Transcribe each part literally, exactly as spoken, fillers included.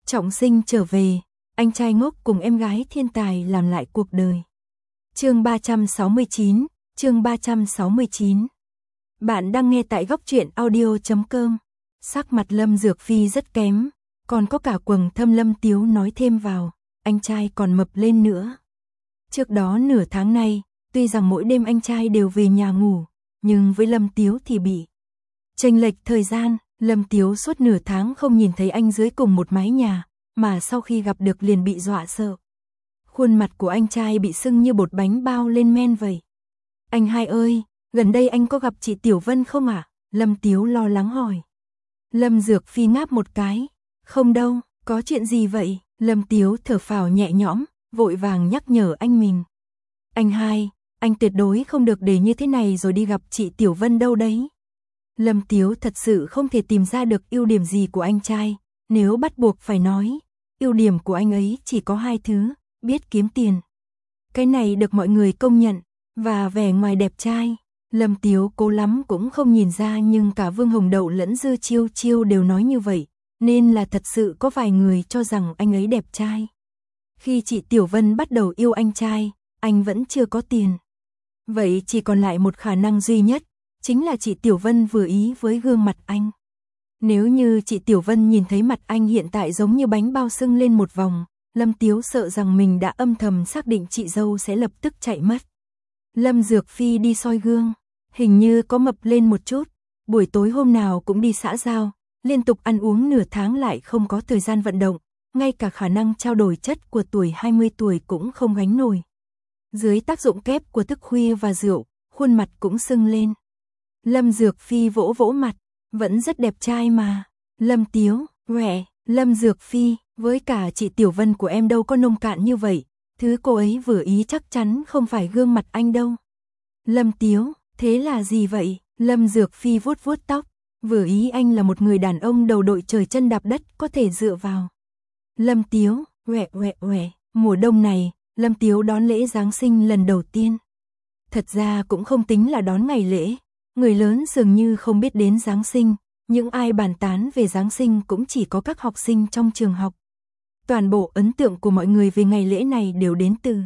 Trọng sinh trở về, anh trai ngốc cùng em gái thiên tài làm lại cuộc đời. Chương ba trăm sáu mươi chín, chương ba trăm sáu mươi chín. Bạn đang nghe tại góc truyện audio chấm com. Sắc mặt Lâm Dược Phi rất kém, còn có cả quầng thâm Lâm Tiếu nói thêm vào, anh trai còn mập lên nữa. Trước đó nửa tháng nay, tuy rằng mỗi đêm anh trai đều về nhà ngủ, nhưng với Lâm Tiếu thì bị chênh lệch thời gian. Lâm Tiếu suốt nửa tháng không nhìn thấy anh dưới cùng một mái nhà, mà sau khi gặp được liền bị dọa sợ. Khuôn mặt của anh trai bị sưng như bột bánh bao lên men vậy. Anh hai ơi, gần đây anh có gặp chị Tiểu Vân không ạ? À? Lâm Tiếu lo lắng hỏi. Lâm Dược Phi ngáp một cái. Không đâu, có chuyện gì vậy? Lâm Tiếu thở phào nhẹ nhõm, vội vàng nhắc nhở anh mình. Anh hai, anh tuyệt đối không được để như thế này rồi đi gặp chị Tiểu Vân đâu đấy. Lâm Tiếu thật sự không thể tìm ra được ưu điểm gì của anh trai, nếu bắt buộc phải nói, ưu điểm của anh ấy chỉ có hai thứ, biết kiếm tiền. Cái này được mọi người công nhận, và vẻ ngoài đẹp trai. Lâm Tiếu cố lắm cũng không nhìn ra, nhưng cả Vương Hồng Đậu lẫn Dư Chiêu Chiêu đều nói như vậy, nên là thật sự có vài người cho rằng anh ấy đẹp trai. Khi chị Tiểu Vân bắt đầu yêu anh trai, anh vẫn chưa có tiền. Vậy chỉ còn lại một khả năng duy nhất, chính là chị Tiểu Vân vừa ý với gương mặt anh. Nếu như chị Tiểu Vân nhìn thấy mặt anh hiện tại giống như bánh bao sưng lên một vòng, Lâm Tiếu sợ rằng mình đã âm thầm xác định chị dâu sẽ lập tức chạy mất. Lâm Dược Phi đi soi gương, hình như có mập lên một chút, buổi tối hôm nào cũng đi xã giao, liên tục ăn uống nửa tháng lại không có thời gian vận động, ngay cả khả năng trao đổi chất của tuổi hai mươi tuổi cũng không gánh nổi. Dưới tác dụng kép của thức khuya và rượu, khuôn mặt cũng sưng lên. Lâm Dược Phi vỗ vỗ mặt, vẫn rất đẹp trai mà. Lâm Tiếu, quẹ, Lâm Dược Phi, với cả chị Tiểu Vân của em đâu có nông cạn như vậy, thứ cô ấy vừa ý chắc chắn không phải gương mặt anh đâu. Lâm Tiếu, thế là gì vậy? Lâm Dược Phi vuốt vuốt tóc, vừa ý anh là một người đàn ông đầu đội trời chân đạp đất có thể dựa vào. Lâm Tiếu, quẹ quẹ quẹ, mùa đông này, Lâm Tiếu đón lễ Giáng sinh lần đầu tiên. Thật ra cũng không tính là đón ngày lễ. Người lớn dường như không biết đến Giáng sinh, những ai bàn tán về Giáng sinh cũng chỉ có các học sinh trong trường học. Toàn bộ ấn tượng của mọi người về ngày lễ này đều đến từ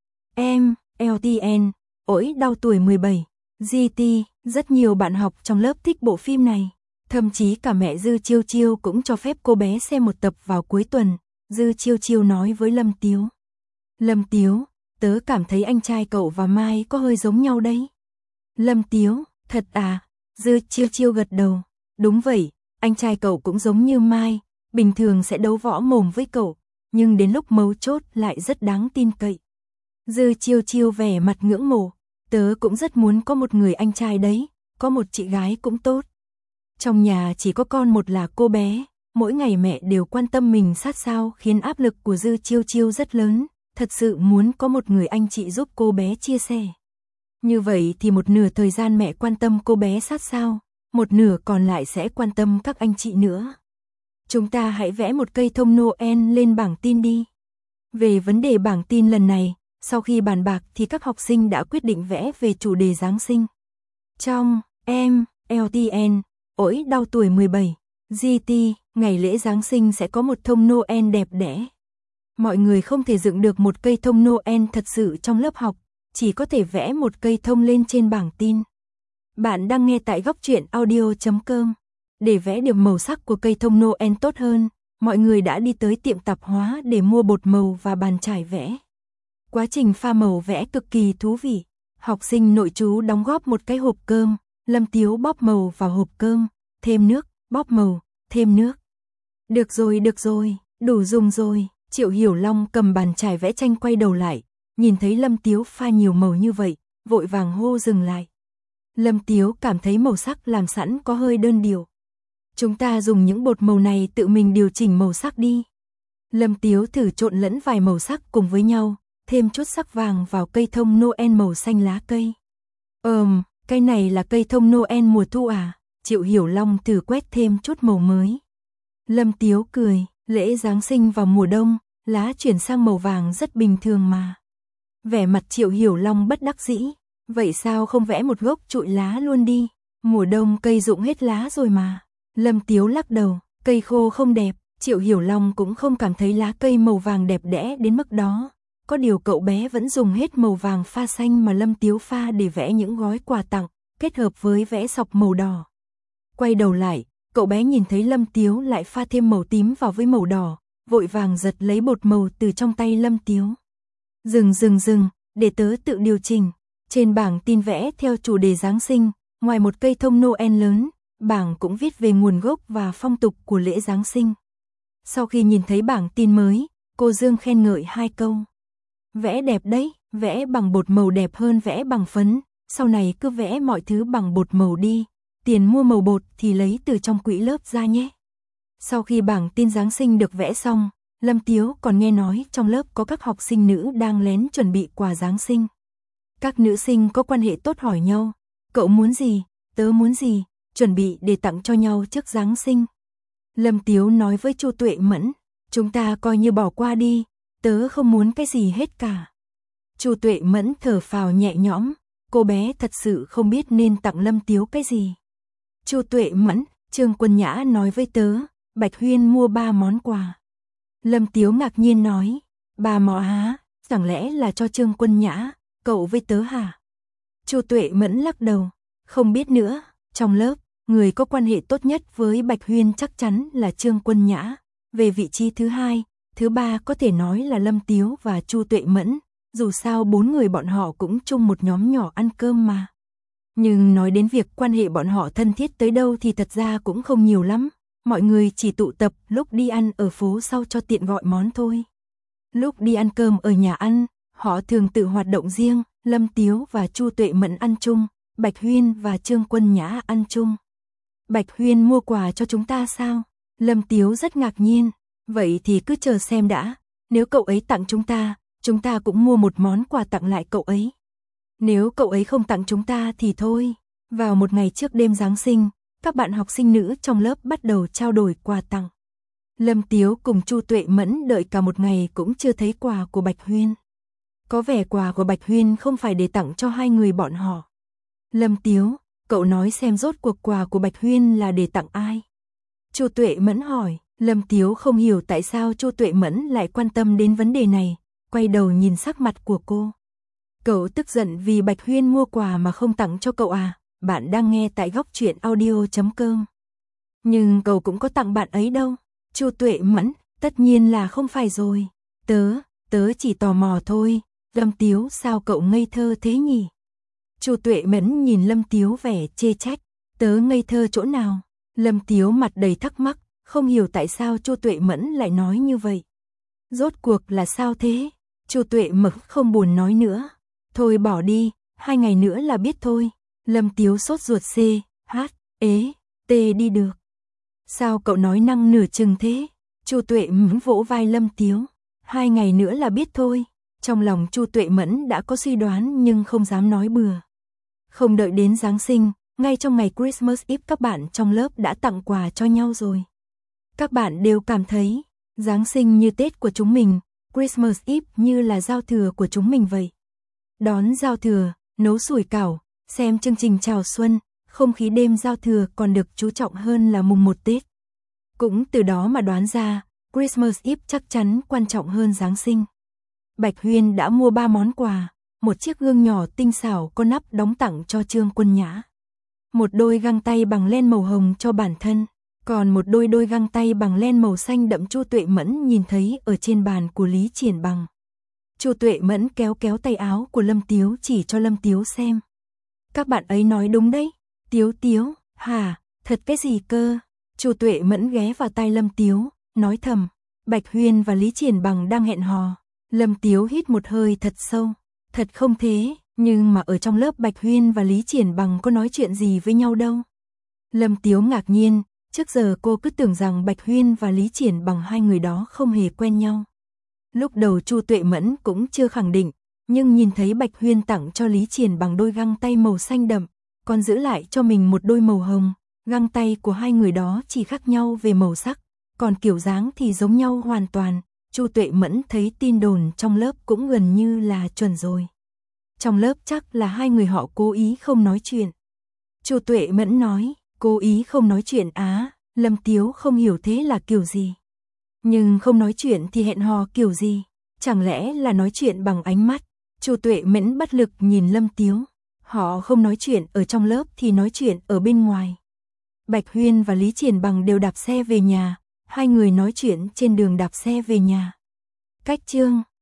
em, lờ tê en, ỗi đau tuổi mười bảy, giê tê, rất nhiều bạn học trong lớp thích bộ phim này. Thậm chí cả mẹ Dư Chiêu Chiêu cũng cho phép cô bé xem một tập vào cuối tuần. Dư Chiêu Chiêu nói với Lâm Tiếu. Lâm Tiếu, tớ cảm thấy anh trai cậu và Mai có hơi giống nhau đấy. Lâm Tiếu, thật à? Dư Chiêu Chiêu gật đầu. Đúng vậy, anh trai cậu cũng giống như Mai, bình thường sẽ đấu võ mồm với cậu, nhưng đến lúc mấu chốt lại rất đáng tin cậy. Dư Chiêu Chiêu vẻ mặt ngưỡng mộ, tớ cũng rất muốn có một người anh trai đấy, có một chị gái cũng tốt. Trong nhà chỉ có con một là cô bé, mỗi ngày mẹ đều quan tâm mình sát sao khiến áp lực của Dư Chiêu Chiêu rất lớn, thật sự muốn có một người anh chị giúp cô bé chia sẻ. Như vậy thì một nửa thời gian mẹ quan tâm cô bé sát sao, một nửa còn lại sẽ quan tâm các anh chị nữa. Chúng ta hãy vẽ một cây thông Noel lên bảng tin đi. Về vấn đề bảng tin lần này, sau khi bàn bạc thì các học sinh đã quyết định vẽ về chủ đề Giáng sinh. Trong em, lờ tê en, ỗi đau tuổi mười bảy, giê tê, ngày lễ Giáng sinh sẽ có một thông Noel đẹp đẽ. Mọi người không thể dựng được một cây thông Noel thật sự trong lớp học, chỉ có thể vẽ một cây thông lên trên bảng tin. Bạn đang nghe tại góc truyện audio chấm com. Để vẽ được màu sắc của cây thông Noel tốt hơn, mọi người đã đi tới tiệm tạp hóa để mua bột màu và bàn chải vẽ. Quá trình pha màu vẽ cực kỳ thú vị. Học sinh nội trú đóng góp một cái hộp cơm, Lâm Tiếu bóp màu vào hộp cơm, thêm nước, bóp màu, thêm nước. Được rồi, được rồi, đủ dùng rồi. Triệu Hiểu Long cầm bàn chải vẽ tranh quay đầu lại, nhìn thấy Lâm Tiếu pha nhiều màu như vậy, vội vàng hô dừng lại. Lâm Tiếu cảm thấy màu sắc làm sẵn có hơi đơn điệu. Chúng ta dùng những bột màu này tự mình điều chỉnh màu sắc đi. Lâm Tiếu thử trộn lẫn vài màu sắc cùng với nhau, thêm chút sắc vàng vào cây thông Noel màu xanh lá cây. Ờm, cây này là cây thông Noel mùa thu à? Triệu Hiểu Long thử quét thêm chút màu mới. Lâm Tiếu cười, lễ Giáng sinh vào mùa đông, lá chuyển sang màu vàng rất bình thường mà. Vẻ mặt Triệu Hiểu Long bất đắc dĩ, vậy sao không vẽ một gốc trụi lá luôn đi, mùa đông cây rụng hết lá rồi mà. Lâm Tiếu lắc đầu, cây khô không đẹp. Triệu Hiểu Long cũng không cảm thấy lá cây màu vàng đẹp đẽ đến mức đó, có điều cậu bé vẫn dùng hết màu vàng pha xanh mà Lâm Tiếu pha để vẽ những gói quà tặng, kết hợp với vẽ sọc màu đỏ. Quay đầu lại, cậu bé nhìn thấy Lâm Tiếu lại pha thêm màu tím vào với màu đỏ, vội vàng giật lấy bột màu từ trong tay Lâm Tiếu. Dừng dừng dừng, để tớ tự điều chỉnh. Trên bảng tin vẽ theo chủ đề Giáng sinh, ngoài một cây thông Noel lớn, bảng cũng viết về nguồn gốc và phong tục của lễ Giáng sinh. Sau khi nhìn thấy bảng tin mới, cô Dương khen ngợi hai câu. Vẽ đẹp đấy, vẽ bằng bột màu đẹp hơn vẽ bằng phấn, sau này cứ vẽ mọi thứ bằng bột màu đi, tiền mua màu bột thì lấy từ trong quỹ lớp ra nhé. Sau khi bảng tin Giáng sinh được vẽ xong, Lâm Tiếu còn nghe nói trong lớp có các học sinh nữ đang lén chuẩn bị quà Giáng sinh. Các nữ sinh có quan hệ tốt hỏi nhau, cậu muốn gì, tớ muốn gì, chuẩn bị để tặng cho nhau trước Giáng sinh. Lâm Tiếu nói với Chu Tuệ Mẫn, chúng ta coi như bỏ qua đi, tớ không muốn cái gì hết cả. Chu Tuệ Mẫn thở phào nhẹ nhõm, cô bé thật sự không biết nên tặng Lâm Tiếu cái gì. Chu Tuệ Mẫn, Trương Quân Nhã nói với tớ, Bạch Huyên mua ba món quà. Lâm Tiếu ngạc nhiên nói, ba món hả, chẳng lẽ là cho Trương Quân Nhã, cậu với tớ hả? Chu Tuệ Mẫn lắc đầu, không biết nữa, trong lớp, người có quan hệ tốt nhất với Bạch Huyên chắc chắn là Trương Quân Nhã. Về vị trí thứ hai, thứ ba có thể nói là Lâm Tiếu và Chu Tuệ Mẫn, dù sao bốn người bọn họ cũng chung một nhóm nhỏ ăn cơm mà. Nhưng nói đến việc quan hệ bọn họ thân thiết tới đâu thì thật ra cũng không nhiều lắm, mọi người chỉ tụ tập lúc đi ăn ở phố sau cho tiện gọi món thôi. Lúc đi ăn cơm ở nhà ăn, họ thường tự hoạt động riêng, Lâm Tiếu và Chu Tuệ Mẫn ăn chung, Bạch Huyên và Trương Quân Nhã ăn chung. Bạch Huyên mua quà cho chúng ta sao? Lâm Tiếu rất ngạc nhiên, vậy thì cứ chờ xem đã, nếu cậu ấy tặng chúng ta, chúng ta cũng mua một món quà tặng lại cậu ấy. Nếu cậu ấy không tặng chúng ta thì thôi. Vào một ngày trước đêm Giáng sinh, các bạn học sinh nữ trong lớp bắt đầu trao đổi quà tặng. Lâm Tiếu cùng Chu Tuệ Mẫn đợi cả một ngày cũng chưa thấy quà của Bạch Huyên. Có vẻ quà của Bạch Huyên không phải để tặng cho hai người bọn họ. Lâm Tiếu, cậu nói xem rốt cuộc quà của Bạch Huyên là để tặng ai? Chu Tuệ Mẫn hỏi, Lâm Tiếu không hiểu tại sao Chu Tuệ Mẫn lại quan tâm đến vấn đề này, quay đầu nhìn sắc mặt của cô. Cậu tức giận vì Bạch Huyên mua quà mà không tặng cho cậu à? Bạn đang nghe tại góc truyện audio chấm com. Nhưng cậu cũng có tặng bạn ấy đâu. Chu Tuệ Mẫn, tất nhiên là không phải rồi. Tớ, tớ chỉ tò mò thôi. Lâm Tiếu, sao cậu ngây thơ thế nhỉ? Chu Tuệ Mẫn nhìn Lâm Tiếu vẻ chê trách. Tớ ngây thơ chỗ nào? Lâm Tiếu mặt đầy thắc mắc, không hiểu tại sao Chu Tuệ Mẫn lại nói như vậy. Rốt cuộc là sao thế? Chu Tuệ Mẫn không buồn nói nữa. Thôi bỏ đi, hai ngày nữa là biết thôi. Lâm Tiếu sốt ruột C, H, ế, T đi được. Sao cậu nói năng nửa chừng thế? Chu Tuệ Mẫn vỗ vai Lâm Tiếu. Hai ngày nữa là biết thôi. Trong lòng Chu Tuệ Mẫn đã có suy đoán nhưng không dám nói bừa. Không đợi đến Giáng sinh, ngay trong ngày Christmas Eve các bạn trong lớp đã tặng quà cho nhau rồi. Các bạn đều cảm thấy, Giáng sinh như Tết của chúng mình, Christmas Eve như là giao thừa của chúng mình vậy. Đón giao thừa, nấu sủi cảo, xem chương trình chào xuân, không khí đêm giao thừa còn được chú trọng hơn là mùng một Tết. Cũng từ đó mà đoán ra, Christmas Eve chắc chắn quan trọng hơn Giáng sinh. Bạch Huyên đã mua ba món quà, một chiếc gương nhỏ tinh xảo có nắp đóng tặng cho Trương Quân Nhã, một đôi găng tay bằng len màu hồng cho bản thân, còn một đôi đôi găng tay bằng len màu xanh đậm Chu Tuệ Mẫn nhìn thấy ở trên bàn của Lý Triển Bằng. Chu Tuệ Mẫn kéo kéo tay áo của Lâm Tiếu chỉ cho Lâm Tiếu xem. Các bạn ấy nói đúng đấy. Tiếu Tiếu, hả, thật cái gì cơ? Chu Tuệ Mẫn ghé vào tai Lâm Tiếu, nói thầm, Bạch Huyên và Lý Triển Bằng đang hẹn hò. Lâm Tiếu hít một hơi thật sâu. Thật không thế, nhưng mà ở trong lớp Bạch Huyên và Lý Triển Bằng có nói chuyện gì với nhau đâu. Lâm Tiếu ngạc nhiên, trước giờ cô cứ tưởng rằng Bạch Huyên và Lý Triển Bằng hai người đó không hề quen nhau. Lúc đầu Chu Tuệ Mẫn cũng chưa khẳng định, nhưng nhìn thấy Bạch Huyên tặng cho Lý Triển Bằng đôi găng tay màu xanh đậm, còn giữ lại cho mình một đôi màu hồng, găng tay của hai người đó chỉ khác nhau về màu sắc, còn kiểu dáng thì giống nhau hoàn toàn. Chu Tuệ Mẫn thấy tin đồn trong lớp cũng gần như là chuẩn rồi. Trong lớp chắc là hai người họ cố ý không nói chuyện. Chu Tuệ Mẫn nói, cố ý không nói chuyện á, Lâm Tiếu không hiểu thế là kiểu gì. Nhưng không nói chuyện thì hẹn hò kiểu gì? Chẳng lẽ là nói chuyện bằng ánh mắt? Chu Tuệ Mẫn bất lực nhìn Lâm Tiếu. Họ không nói chuyện ở trong lớp thì nói chuyện ở bên ngoài. Bạch Huyên và Lý Triển Bằng đều đạp xe về nhà, hai người nói chuyện trên đường đạp xe về nhà. Cách chương